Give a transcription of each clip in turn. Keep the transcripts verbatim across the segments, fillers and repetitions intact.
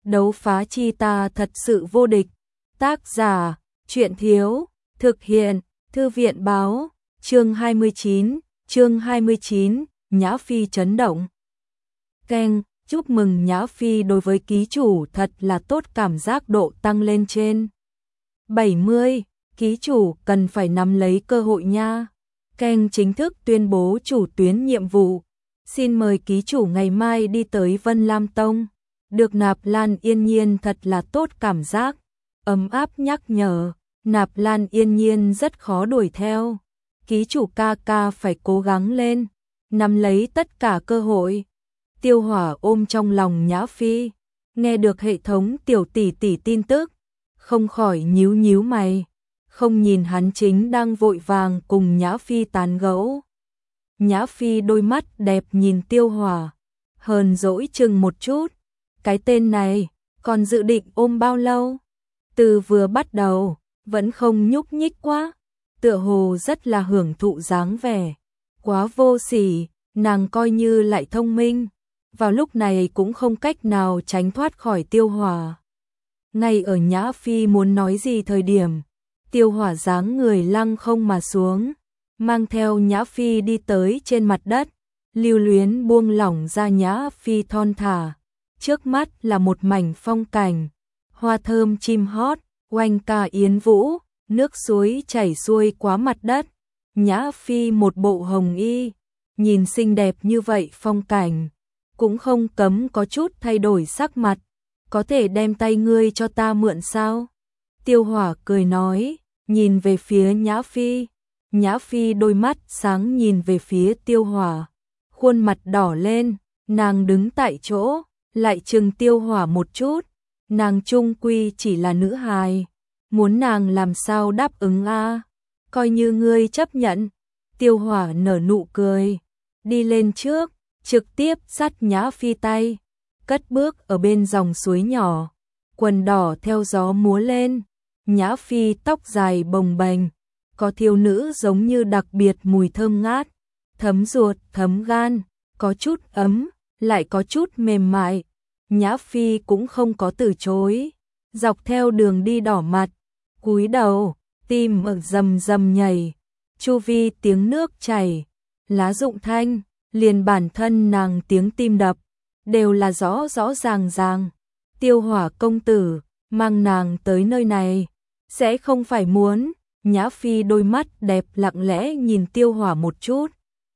đấu phá chi ta thật sự vô địch. Tác giả, truyện thiếu, thực hiện, thư viện báo, chương hai mươi chín, chương hai mươi chín, Nhã Phi chấn động. Keng, chúc mừng Nhã Phi đối với ký chủ thật là tốt, cảm giác độ tăng lên trên bảy mươi, ký chủ cần phải nắm lấy cơ hội nha. Keng chính thức tuyên bố chủ tuyến nhiệm vụ. Xin mời ký chủ ngày mai đi tới Vân Lam Tông. Được Nạp Lan Yên Nhiên thật là tốt, cảm giác ấm áp nhắc nhở. Nạp Lan Yên Nhiên rất khó đuổi theo. Ký chủ ca ca phải cố gắng lên, nắm lấy tất cả cơ hội. Tiêu Hỏa ôm trong lòng Nhã Phi, nghe được hệ thống tiểu tỷ tỷ tin tức, không khỏi nhíu nhíu mày, không nhìn hắn chính đang vội vàng cùng Nhã Phi tán gẫu. Nhã Phi đôi mắt đẹp nhìn Tiêu Hỏa, hờn dỗi chừng một chút, cái tên này còn dự định ôm bao lâu? Từ vừa bắt đầu vẫn không nhúc nhích quá, tựa hồ rất là hưởng thụ dáng vẻ, quá vô sỉ. Nàng coi như lại thông minh, vào lúc này cũng không cách nào tránh thoát khỏi Tiêu Hỏa. Ngay ở Nhã Phi muốn nói gì thời điểm, Tiêu Hỏa dáng người lăng không mà xuống, mang theo Nhã Phi đi tới trên mặt đất, lưu luyến buông lỏng ra Nhã Phi thon thả. Trước mắt là một mảnh phong cảnh, hoa thơm chim hót, oanh ca yến vũ, nước suối chảy xuôi qua mặt đất. Nhã Phi một bộ hồng y, nhìn xinh đẹp như vậy phong cảnh, cũng không cấm có chút thay đổi sắc mặt. Có thể đem tay ngươi cho ta mượn sao? Tiêu Hỏa cười nói, nhìn về phía Nhã Phi. Nhã Phi đôi mắt sáng nhìn về phía Tiêu Hỏa, khuôn mặt đỏ lên, nàng đứng tại chỗ, lại chừng Tiêu Hỏa một chút. Nàng chung quy chỉ là nữ hài, muốn nàng làm sao đáp ứng a? Coi như ngươi chấp nhận. Tiêu Hỏa nở nụ cười, đi lên trước, trực tiếp dắt Nhã Phi tay, cất bước ở bên dòng suối nhỏ, quần đỏ theo gió múa lên. Nhã Phi tóc dài bồng bềnh, có thiếu nữ giống như đặc biệt mùi thơm ngát, thấm ruột thấm gan, có chút ấm, lại có chút mềm mại. Nhã Phi cũng không có từ chối, dọc theo đường đi đỏ mặt, cúi đầu, tim ở rầm rầm nhảy, chu vi tiếng nước chảy, lá rụng thanh, liền bản thân nàng tiếng tim đập đều là rõ rõ ràng ràng. Tiêu Hỏa công tử mang nàng tới nơi này, sẽ không phải muốn? Nhã Phi đôi mắt đẹp lặng lẽ nhìn Tiêu Hỏa một chút.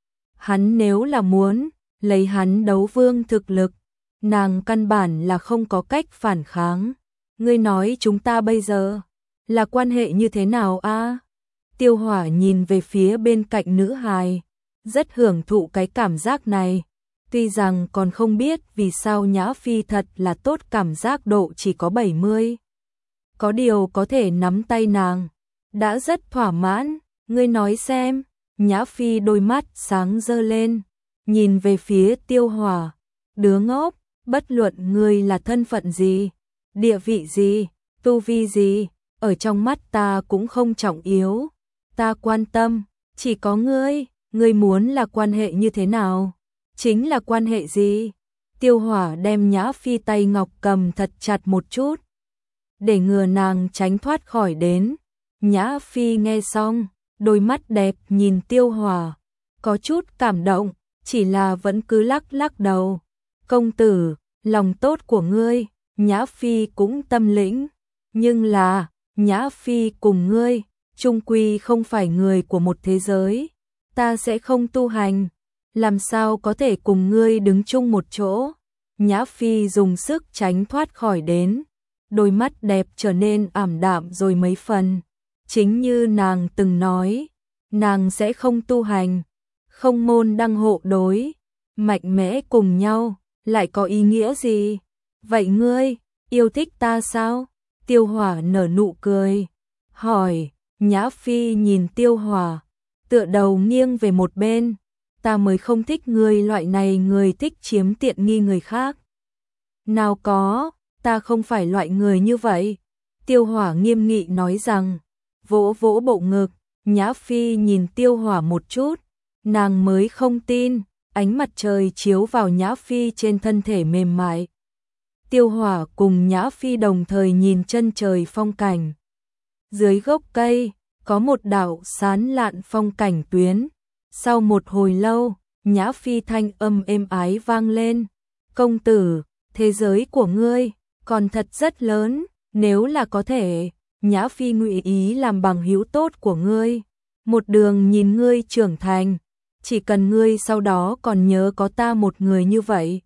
Hắn nếu là muốn lấy hắn đấu vương thực lực, nàng căn bản là không có cách phản kháng. Ngươi nói chúng ta bây giờ là quan hệ như thế nào a? Tiêu Hỏa nhìn về phía bên cạnh nữ hài, rất hưởng thụ cái cảm giác này. Tuy rằng còn không biết vì sao Nhã Phi thật là tốt, cảm giác độ chỉ có bảy mươi. Có điều có thể nắm tay nàng, đã rất thỏa mãn. Ngươi nói xem. Nhã Phi đôi mắt sáng dơ lên, nhìn về phía Tiêu Hỏa. Đứa ngốc, bất luận ngươi là thân phận gì, địa vị gì, tu vi gì, ở trong mắt ta cũng không trọng yếu. Ta quan tâm chỉ có ngươi. Ngươi muốn là quan hệ như thế nào? Chính là quan hệ gì? Tiêu Hỏa đem Nhã Phi tay ngọc cầm thật chặt một chút, để ngừa nàng tránh thoát khỏi đến. Nhã Phi nghe xong, đôi mắt đẹp nhìn Tiêu Hỏa, có chút cảm động, chỉ là vẫn cứ lắc lắc đầu. Công tử, lòng tốt của ngươi, Nhã Phi cũng tâm lĩnh, nhưng là, Nhã Phi cùng ngươi, chung quy không phải người của một thế giới. Ta sẽ không tu hành, làm sao có thể cùng ngươi đứng chung một chỗ? Nhã Phi dùng sức tránh thoát khỏi đến, đôi mắt đẹp trở nên ảm đạm rồi mấy phần. Chính như nàng từng nói, nàng sẽ không tu hành, không môn đăng hộ đối, mạnh mẽ cùng nhau, lại có ý nghĩa gì? Vậy ngươi, yêu thích ta sao? Tiêu Hỏa nở nụ cười, hỏi. Nhã Phi nhìn Tiêu Hỏa, tựa đầu nghiêng về một bên. Ta mới không thích người loại này, người thích chiếm tiện nghi người khác. Nào có, ta không phải loại người như vậy. Tiêu Hỏa nghiêm nghị nói rằng, vỗ vỗ bộ ngực. Nhã Phi nhìn Tiêu Hỏa một chút, nàng mới không tin. Ánh mặt trời chiếu vào Nhã Phi trên thân thể mềm mại, Tiêu Hỏa cùng Nhã Phi đồng thời nhìn chân trời phong cảnh. Dưới gốc cây, có một đạo sán lạn phong cảnh tuyến. Sau một hồi lâu, Nhã Phi thanh âm êm ái vang lên. Công tử, thế giới của ngươi, còn thật rất lớn, nếu là có thể, Nhã Phi nguyện ý làm bằng hữu tốt của ngươi. Một đường nhìn ngươi trưởng thành, chỉ cần ngươi sau đó còn nhớ có ta một người như vậy.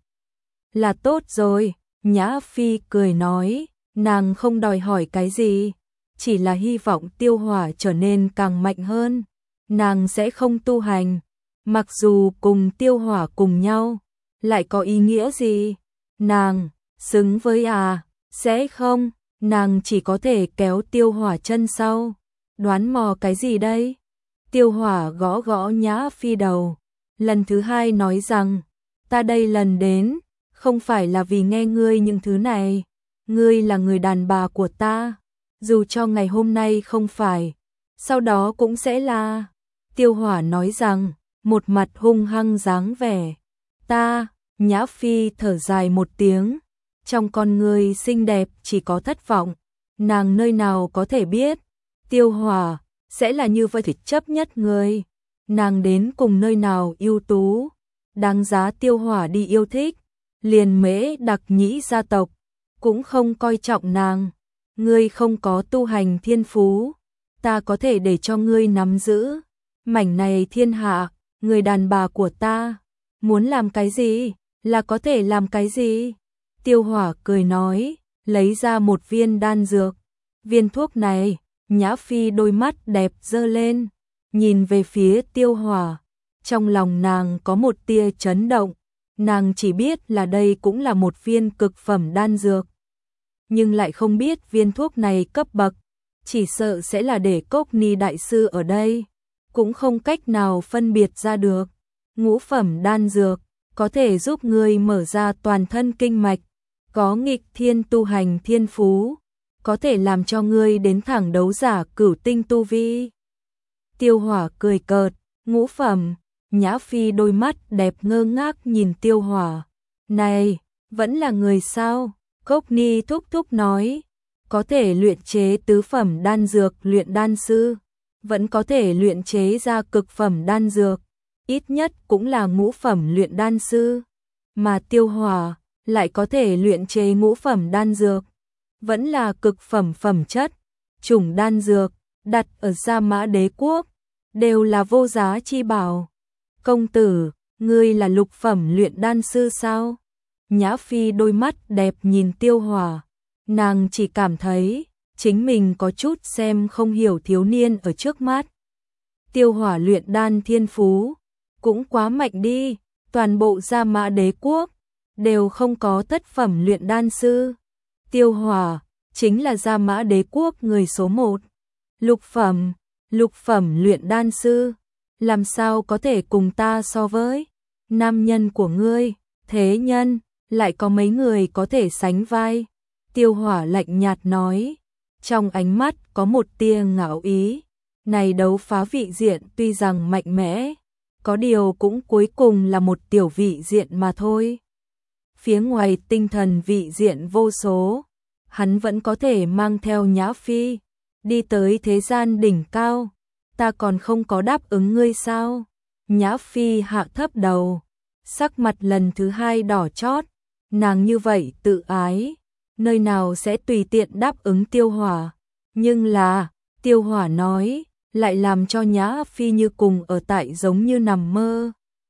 Là tốt rồi, Nhã Phi cười nói, nàng không đòi hỏi cái gì, chỉ là hy vọng Tiêu Hỏa trở nên càng mạnh hơn. Nàng sẽ không tu hành, mặc dù cùng Tiêu Hỏa cùng nhau, lại có ý nghĩa gì? Nàng, xứng với à, sẽ không, nàng chỉ có thể kéo Tiêu Hỏa chân sau. Đoán mò cái gì đây? Tiêu Hỏa gõ gõ Nhã Phi đầu, lần thứ hai nói rằng, ta đây lần đến, không phải là vì nghe ngươi những thứ này, ngươi là người đàn bà của ta, dù cho ngày hôm nay không phải, sau đó cũng sẽ là. Tiêu Hỏa nói rằng, một mặt hung hăng dáng vẻ. Ta, Nhã Phi thở dài một tiếng, trong con người xinh đẹp chỉ có thất vọng, nàng nơi nào có thể biết, Tiêu Hỏa sẽ là như vậy thì chấp nhất người, nàng đến cùng nơi nào ưu tú, đáng giá Tiêu Hỏa đi yêu thích, liền Mễ Đặc Nhĩ gia tộc, cũng không coi trọng nàng, ngươi không có tu hành thiên phú, ta có thể để cho ngươi nắm giữ, mảnh này thiên hạ, người đàn bà của ta, muốn làm cái gì, là có thể làm cái gì. Tiêu Hỏa cười nói, lấy ra một viên đan dược, viên thuốc này, Nhã Phi đôi mắt đẹp dơ lên, nhìn về phía Tiêu Hỏa, trong lòng nàng có một tia chấn động, nàng chỉ biết là đây cũng là một viên cực phẩm đan dược, nhưng lại không biết viên thuốc này cấp bậc, chỉ sợ sẽ là để Cốc Ni đại sư ở đây, cũng không cách nào phân biệt ra được. Ngũ phẩm đan dược, có thể giúp ngươi mở ra toàn thân kinh mạch, có nghịch thiên tu hành thiên phú, có thể làm cho ngươi đến thẳng đấu giả cửu tinh tu vi. Tiêu Hỏa cười cợt, ngũ phẩm, Nhã Phi đôi mắt đẹp ngơ ngác nhìn Tiêu Hỏa. Này, vẫn là người sao? Cốc Ni thúc thúc nói, có thể luyện chế tứ phẩm đan dược luyện đan sư, vẫn có thể luyện chế ra cực phẩm đan dược, ít nhất cũng là ngũ phẩm luyện đan sư, mà Tiêu Hỏa lại có thể luyện chế ngũ phẩm đan dược, vẫn là cực phẩm phẩm chất, chủng đan dược, đặt ở Gia Mã Đế Quốc, đều là vô giá chi bảo. Công tử, ngươi là lục phẩm luyện đan sư sao? Nhã Phi đôi mắt đẹp nhìn Tiêu Hỏa, nàng chỉ cảm thấy chính mình có chút xem không hiểu thiếu niên ở trước mắt. Tiêu Hỏa luyện đan thiên phú, cũng quá mạnh đi, toàn bộ Gia Mã Đế Quốc, đều không có thất phẩm luyện đan sư. Tiêu Hỏa, chính là Gia Mã Đế Quốc người số một. Lục phẩm, lục phẩm luyện đan sư, làm sao có thể cùng ta so với? Nam nhân của ngươi, thế nhân, lại có mấy người có thể sánh vai? Tiêu Hỏa lạnh nhạt nói, trong ánh mắt có một tia ngạo ý. Này đấu phá vị diện tuy rằng mạnh mẽ, có điều cũng cuối cùng là một tiểu vị diện mà thôi. Phía ngoài tinh thần vị diện vô số, hắn vẫn có thể mang theo Nhã Phi, đi tới thế gian đỉnh cao. Ta còn không có đáp ứng ngươi sao? Nhã Phi hạ thấp đầu, sắc mặt lần thứ hai đỏ chót, nàng như vậy tự ái, nơi nào sẽ tùy tiện đáp ứng Tiêu Hỏa. Nhưng là, Tiêu Hỏa nói, lại làm cho Nhã Phi như cùng ở tại giống như nằm mơ.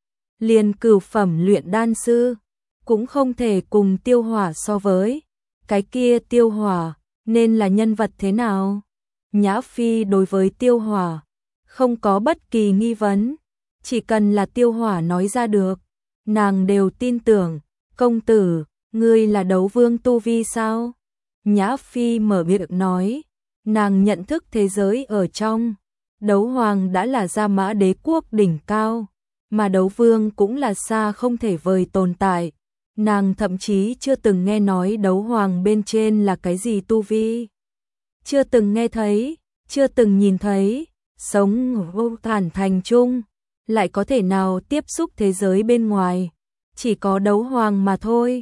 Liền cửu phẩm luyện đan sư, cũng không thể cùng Tiêu Hỏa so với. Cái kia Tiêu Hỏa, nên là nhân vật thế nào? Nhã Phi đối với Tiêu Hỏa, không có bất kỳ nghi vấn. Chỉ cần là Tiêu Hỏa nói ra được, nàng đều tin tưởng. Công tử, ngươi là đấu vương tu vi sao? Nhã Phi mở miệng nói, nàng nhận thức thế giới ở trong. Đấu hoàng đã là Gia Mã Đế Quốc đỉnh cao, mà đấu vương cũng là xa không thể vời tồn tại. Nàng thậm chí chưa từng nghe nói đấu hoàng bên trên là cái gì tu vi. Chưa từng nghe thấy, chưa từng nhìn thấy, sống ở vô thản thành chung, lại có thể nào tiếp xúc thế giới bên ngoài. Chỉ có đấu hoàng mà thôi.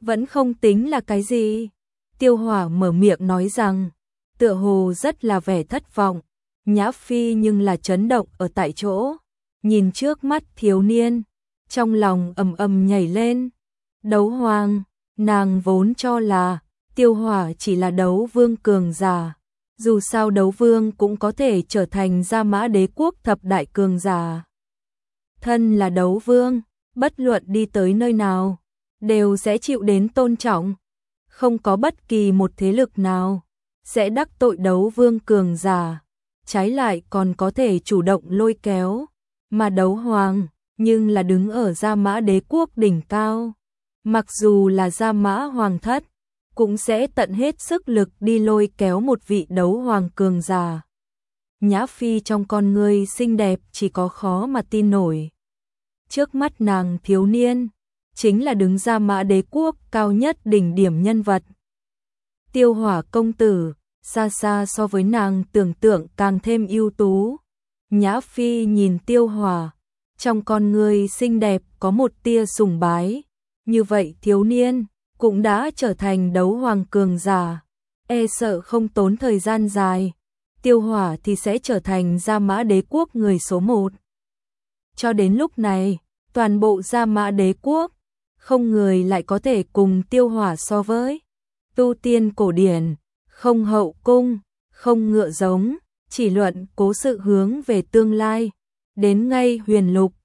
vẫn không tính là cái gì. Tiêu Hỏa mở miệng nói rằng, tựa hồ rất là vẻ thất vọng. Nhã Phi nhưng là chấn động ở tại chỗ, nhìn trước mắt thiếu niên, trong lòng ầm ầm nhảy lên. Đấu hoàng, nàng vốn cho là Tiêu Hỏa chỉ là đấu vương cường giả, dù sao đấu vương cũng có thể trở thành Gia Mã Đế quốc thập đại cường giả. Thân là đấu vương, bất luận đi tới nơi nào, đều sẽ chịu đến tôn trọng, không có bất kỳ một thế lực nào sẽ đắc tội đấu vương cường giả, trái lại còn có thể chủ động lôi kéo, mà đấu hoàng nhưng là đứng ở Gia Mã Đế quốc đỉnh cao, mặc dù là Gia Mã hoàng thất, cũng sẽ tận hết sức lực đi lôi kéo một vị đấu hoàng cường giả. Nhã Phi trong con ngươi xinh đẹp chỉ có khó mà tin nổi. Trước mắt nàng thiếu niên, chính là đứng Gia Mã Đế quốc cao nhất đỉnh điểm nhân vật. Tiêu Hỏa công tử, xa xa so với nàng tưởng tượng càng thêm ưu tú. Nhã Phi nhìn Tiêu Hỏa, trong con ngươi xinh đẹp có một tia sùng bái. Như vậy thiếu niên cũng đã trở thành đấu hoàng cường giả, e sợ không tốn thời gian dài, Tiêu Hỏa thì sẽ trở thành Gia Mã Đế quốc người số một. Cho đến lúc này, toàn bộ Gia Mã Đế quốc, không người lại có thể cùng Tiêu Hỏa so với. Tu tiên cổ điển, không hậu cung, không ngựa giống, chỉ luận cố sự hướng về tương lai. Đến ngay huyền lục,